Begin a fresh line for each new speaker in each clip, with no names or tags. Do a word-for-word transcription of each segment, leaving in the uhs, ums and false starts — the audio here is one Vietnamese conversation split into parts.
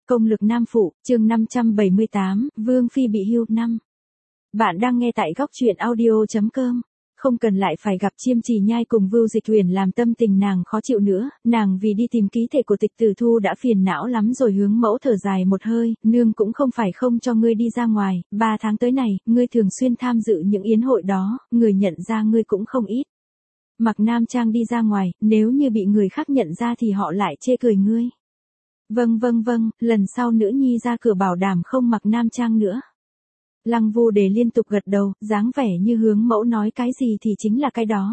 Công lực nam phụ, chương năm trăm bảy mươi tám, Vương Phi bị hưu năm. Bạn đang nghe tại góc truyện audio.com. Không cần lại phải gặp Chiêm Trì Nhai cùng Vưu Dịch Huyền làm tâm tình nàng khó chịu nữa, nàng vì đi tìm ký thể của Tịch Tử Thu đã phiền não lắm rồi. Hướng Mẫu thở dài một hơi, nương cũng không phải không cho ngươi đi ra ngoài, ba tháng tới này, ngươi thường xuyên tham dự những yến hội đó, người nhận ra ngươi cũng không ít. Mặc nam trang đi ra ngoài, nếu như bị người khác nhận ra thì họ lại chê cười ngươi. Vâng vâng vâng, lần sau nữ nhi ra cửa bảo đảm không mặc nam trang nữa. Lăng Vu Đề liên tục gật đầu, dáng vẻ như Hướng Mẫu nói cái gì thì chính là cái đó.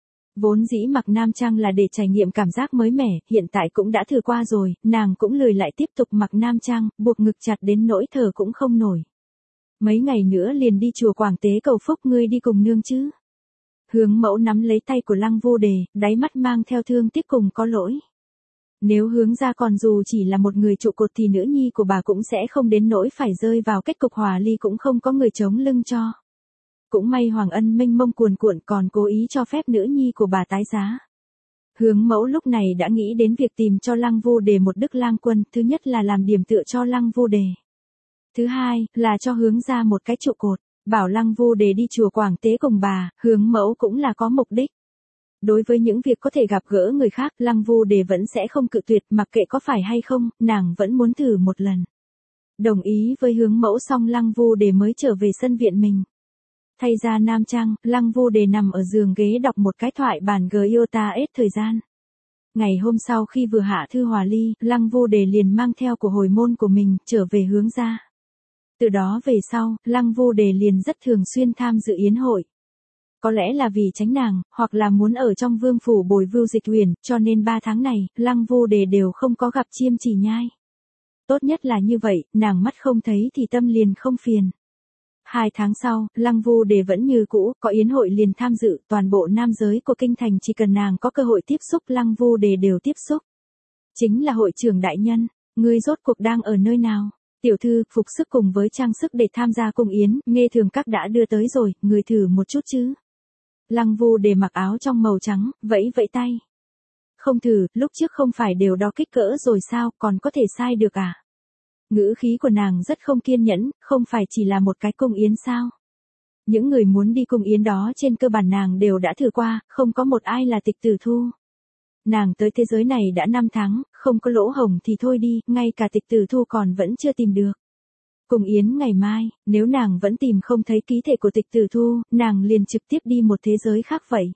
Vốn dĩ mặc nam trang là để trải nghiệm cảm giác mới mẻ, hiện tại cũng đã thử qua rồi, nàng cũng lười lại tiếp tục mặc nam trang, buộc ngực chặt đến nỗi thở cũng không nổi. Mấy ngày nữa liền đi chùa Quảng Tế cầu phúc, ngươi đi cùng nương chứ? Hướng Mẫu nắm lấy tay của Lăng Vu Đề, đáy mắt mang theo thương tiếc cùng có lỗi. Nếu Hướng gia còn dù chỉ là một người trụ cột thì nữ nhi của bà cũng sẽ không đến nỗi phải rơi vào kết cục hòa ly, cũng không có người chống lưng cho. Cũng may Hoàng Ân mênh mông cuồn cuộn còn cố ý cho phép nữ nhi của bà tái giá. Hướng Mẫu lúc này đã nghĩ đến việc tìm cho Lăng Vu Đề một đức lang quân, thứ nhất là làm điểm tựa cho Lăng Vu Đề. Thứ hai, là cho Hướng gia một cái trụ cột, bảo Lăng Vu Đề đi chùa Quảng Tế cùng bà, Hướng Mẫu cũng là có mục đích. Đối với những việc có thể gặp gỡ người khác, Lăng Vu Đề vẫn sẽ không cự tuyệt, mặc kệ có phải hay không, nàng vẫn muốn thử một lần. Đồng ý với Hướng Mẫu xong, Lăng Vu Đề mới trở về sân viện mình. Thay ra nam trang, Lăng Vu Đề nằm ở giường ghế đọc một cái thoại bản Gyota hết thời gian. Ngày hôm sau khi vừa hạ thư hòa ly, Lăng Vu Đề liền mang theo của hồi môn của mình, trở về Hướng gia. Từ đó về sau, Lăng Vu Đề liền rất thường xuyên tham dự yến hội. Có lẽ là vì tránh nàng, hoặc là muốn ở trong vương phủ bồi Vưu Dịch Huyền, cho nên ba tháng này, Lăng Vu Đề đều không có gặp Chiêm Trì Nhai. Tốt nhất là như vậy, nàng mắt không thấy thì tâm liền không phiền. Hai tháng sau, Lăng Vu Đề vẫn như cũ, có yến hội liền tham dự, toàn bộ nam giới của kinh thành chỉ cần nàng có cơ hội tiếp xúc Lăng Vu Đề đều tiếp xúc. Chính là hội trưởng đại nhân, ngươi rốt cuộc đang ở nơi nào? Tiểu thư, phục sức cùng với trang sức để tham gia cung yến, nghe thường các đã đưa tới rồi, người thử một chút chứ. Lăng Vu Đề mặc áo trong màu trắng, vẫy vẫy tay. Không thử, lúc trước không phải đều đo kích cỡ rồi sao, còn có thể sai được à? Ngữ khí của nàng rất không kiên nhẫn, không phải chỉ là một cái cung yến sao? Những người muốn đi cung yến đó trên cơ bản nàng đều đã thử qua, không có một ai là Tịch Tử Thu. Nàng tới thế giới này đã năm tháng, không có lỗ hổng thì thôi đi, ngay cả Tịch Tử Thu còn vẫn chưa tìm được. Cùng yến ngày mai, nếu nàng vẫn tìm không thấy ký thể của Tịch Tử Thu, nàng liền trực tiếp đi một thế giới khác vậy.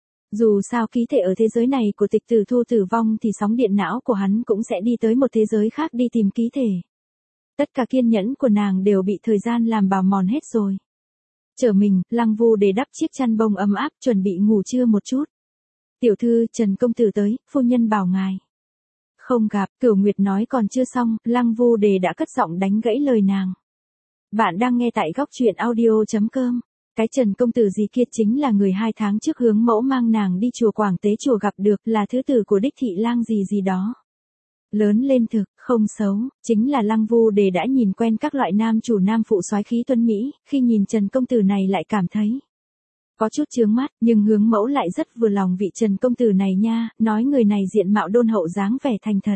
Dù sao ký thể ở thế giới này của Tịch Tử Thu tử vong thì sóng điện não của hắn cũng sẽ đi tới một thế giới khác đi tìm ký thể. Tất cả kiên nhẫn của nàng đều bị thời gian làm bào mòn hết rồi. Trở mình, Lăng Vu Đề đắp chiếc chăn bông ấm áp chuẩn bị ngủ trưa một chút. Tiểu thư, Trần công tử tới, phu nhân bảo ngài. Không gặp, Cửu Nguyệt nói còn chưa xong, Lăng Vu Đề đã cất giọng đánh gãy lời nàng. Bạn đang nghe tại góc truyện audio.com. Cái Trần công tử gì kia chính là người hai tháng trước Hướng Mẫu mang nàng đi chùa Quảng Tế chùa gặp được, là thứ tử của đích thị lang gì gì đó. Lớn lên thực, không xấu, chính là Lăng Vu Đề đã nhìn quen các loại nam chủ nam phụ soái khí tuấn Mỹ, khi nhìn Trần công tử này lại cảm thấy có chút chướng mắt, nhưng Hướng Mẫu lại rất vừa lòng vị Trần công tử này nha, nói người này diện mạo đôn hậu dáng vẻ thành thật.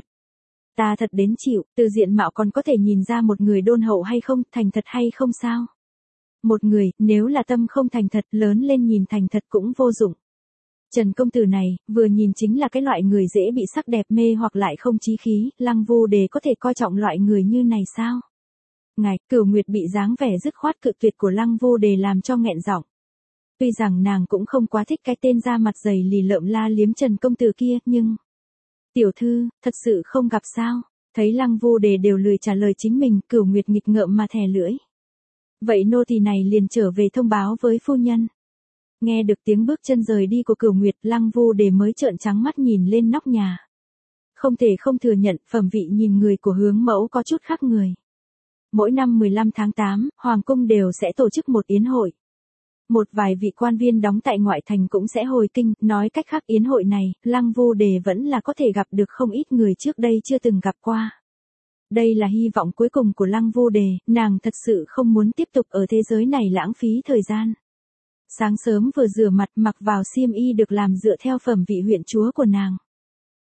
Ta thật đến chịu, từ diện mạo còn có thể nhìn ra một người đôn hậu hay không, thành thật hay không sao? Một người, nếu là tâm không thành thật, lớn lên nhìn thành thật cũng vô dụng. Trần công tử này, vừa nhìn chính là cái loại người dễ bị sắc đẹp mê hoặc lại không chí khí, Lăng Vu Đề có thể coi trọng loại người như này sao? Ngài, Cửu Nguyệt bị dáng vẻ dứt khoát cự tuyệt của Lăng Vu Đề làm cho nghẹn giọng. Tuy rằng nàng cũng không quá thích cái tên da mặt dày lì lợm la liếm Trần công tử kia, nhưng... Tiểu thư, thật sự không gặp sao? Thấy Lăng Vu Đề đều lười trả lời chính mình, Cửu Nguyệt nghịch ngợm mà thè lưỡi. Vậy nô tỳ này liền trở về thông báo với phu nhân. Nghe được tiếng bước chân rời đi của Cửu Nguyệt, Lăng Vu Đề mới trợn trắng mắt nhìn lên nóc nhà. Không thể không thừa nhận, phẩm vị nhìn người của Hướng Mẫu có chút khác người. Mỗi năm mười lăm tháng tám, Hoàng cung đều sẽ tổ chức một yến hội. Một vài vị quan viên đóng tại ngoại thành cũng sẽ hồi kinh, nói cách khác yến hội này, Lăng Vu Đề vẫn là có thể gặp được không ít người trước đây chưa từng gặp qua. Đây là hy vọng cuối cùng của Lăng Vu Đề, nàng thật sự không muốn tiếp tục ở thế giới này lãng phí thời gian. Sáng sớm vừa rửa mặt mặc vào xiêm y được làm dựa theo phẩm vị huyện chúa của nàng.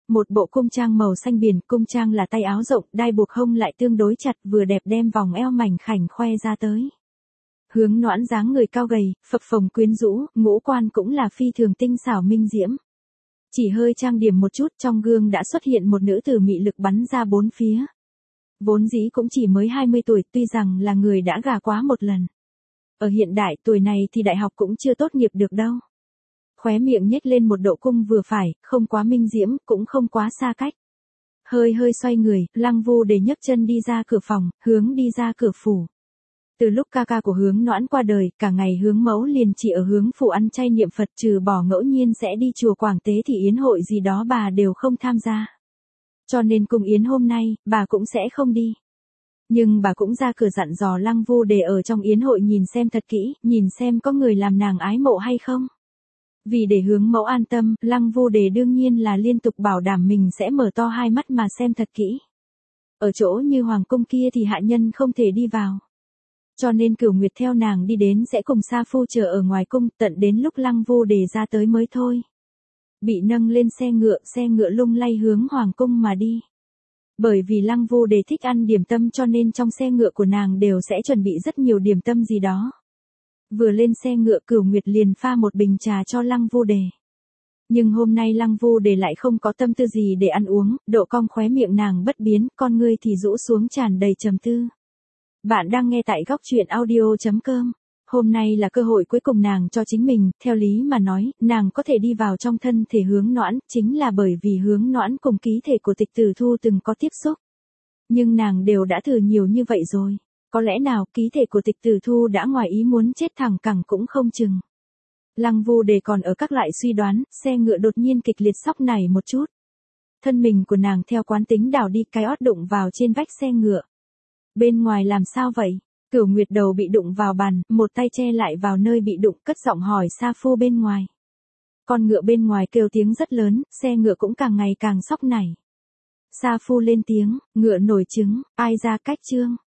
một bộ cung trang màu xanh biển, cung trang là tay áo rộng, đai buộc hông lại tương đối chặt, vừa đẹp đem vòng eo mảnh khảnh khoe ra tới. Hướng Noãn dáng người cao gầy, phập phồng quyến rũ, ngũ quan cũng là phi thường tinh xảo minh diễm. Chỉ hơi trang điểm một chút, trong gương đã xuất hiện một nữ tử mị lực bắn ra bốn phía. Vốn dĩ cũng chỉ mới hai mươi tuổi, tuy rằng là người đã gả quá một lần. Ở hiện đại tuổi này thì đại học cũng chưa tốt nghiệp được đâu. Khóe miệng nhếch lên một độ cung vừa phải, không quá minh diễm, cũng không quá xa cách. Hơi hơi xoay người, Lăng Vu Đề nhấc chân đi ra cửa phòng, hướng đi ra cửa phủ. Từ lúc ca ca của Hướng Noãn qua đời, cả ngày Hướng mẫu liền chỉ ở hướng phủ ăn chay niệm Phật, trừ bỏ ngẫu nhiên sẽ đi chùa Quảng Tế thì yến hội gì đó bà đều không tham gia. Cho nên cùng yến hôm nay, bà cũng sẽ không đi. Nhưng bà cũng ra cửa dặn dò Lăng Vu Đề ở trong yến hội nhìn xem thật kỹ, nhìn xem có người làm nàng ái mộ hay không. Vì để Hướng mẫu an tâm, Lăng Vu Đề đương nhiên là liên tục bảo đảm mình sẽ mở to hai mắt mà xem thật kỹ. Ở chỗ như hoàng cung kia thì hạ nhân không thể đi vào. Cho nên Cửu Nguyệt theo nàng đi đến sẽ cùng Sa Phu chờ ở ngoài cung, tận đến lúc Lăng Vu Đề ra tới mới thôi. Bị nâng lên xe ngựa, xe ngựa lung lay hướng hoàng cung mà đi. Bởi vì Lăng Vu Đề thích ăn điểm tâm cho nên trong xe ngựa của nàng đều sẽ chuẩn bị rất nhiều điểm tâm gì đó. Vừa lên xe ngựa Cửu Nguyệt liền pha một bình trà cho Lăng Vu Đề. Nhưng hôm nay Lăng Vu Đề lại không có tâm tư gì để ăn uống, độ cong khóe miệng nàng bất biến, con ngươi thì rũ xuống tràn đầy trầm tư. Bạn đang nghe tại góc truyện audio chấm com. Hôm nay là cơ hội cuối cùng nàng cho chính mình, theo lý mà nói, nàng có thể đi vào trong thân thể Hướng Noãn, chính là bởi vì Hướng Noãn cùng ký thể của Tịch Tử Thu từng có tiếp xúc. Nhưng nàng đều đã thử nhiều như vậy rồi. Có lẽ nào ký thể của Tịch Tử Thu đã ngoài ý muốn chết thẳng cẳng cũng không chừng. Lăng Vu Đề còn ở các loại suy đoán, xe ngựa đột nhiên kịch liệt sóc nảy một chút. Thân mình của nàng theo quán tính đảo đi, cái ót đụng vào trên vách xe ngựa. Bên ngoài làm sao vậy? Cửu Nguyệt đầu bị đụng vào bàn, một tay che lại vào nơi bị đụng, cất giọng hỏi Sa Phu bên ngoài. Con ngựa bên ngoài kêu tiếng rất lớn, xe ngựa cũng càng ngày càng sóc nảy. Sa Phu lên tiếng, ngựa nổi trứng, ai ra cách trương.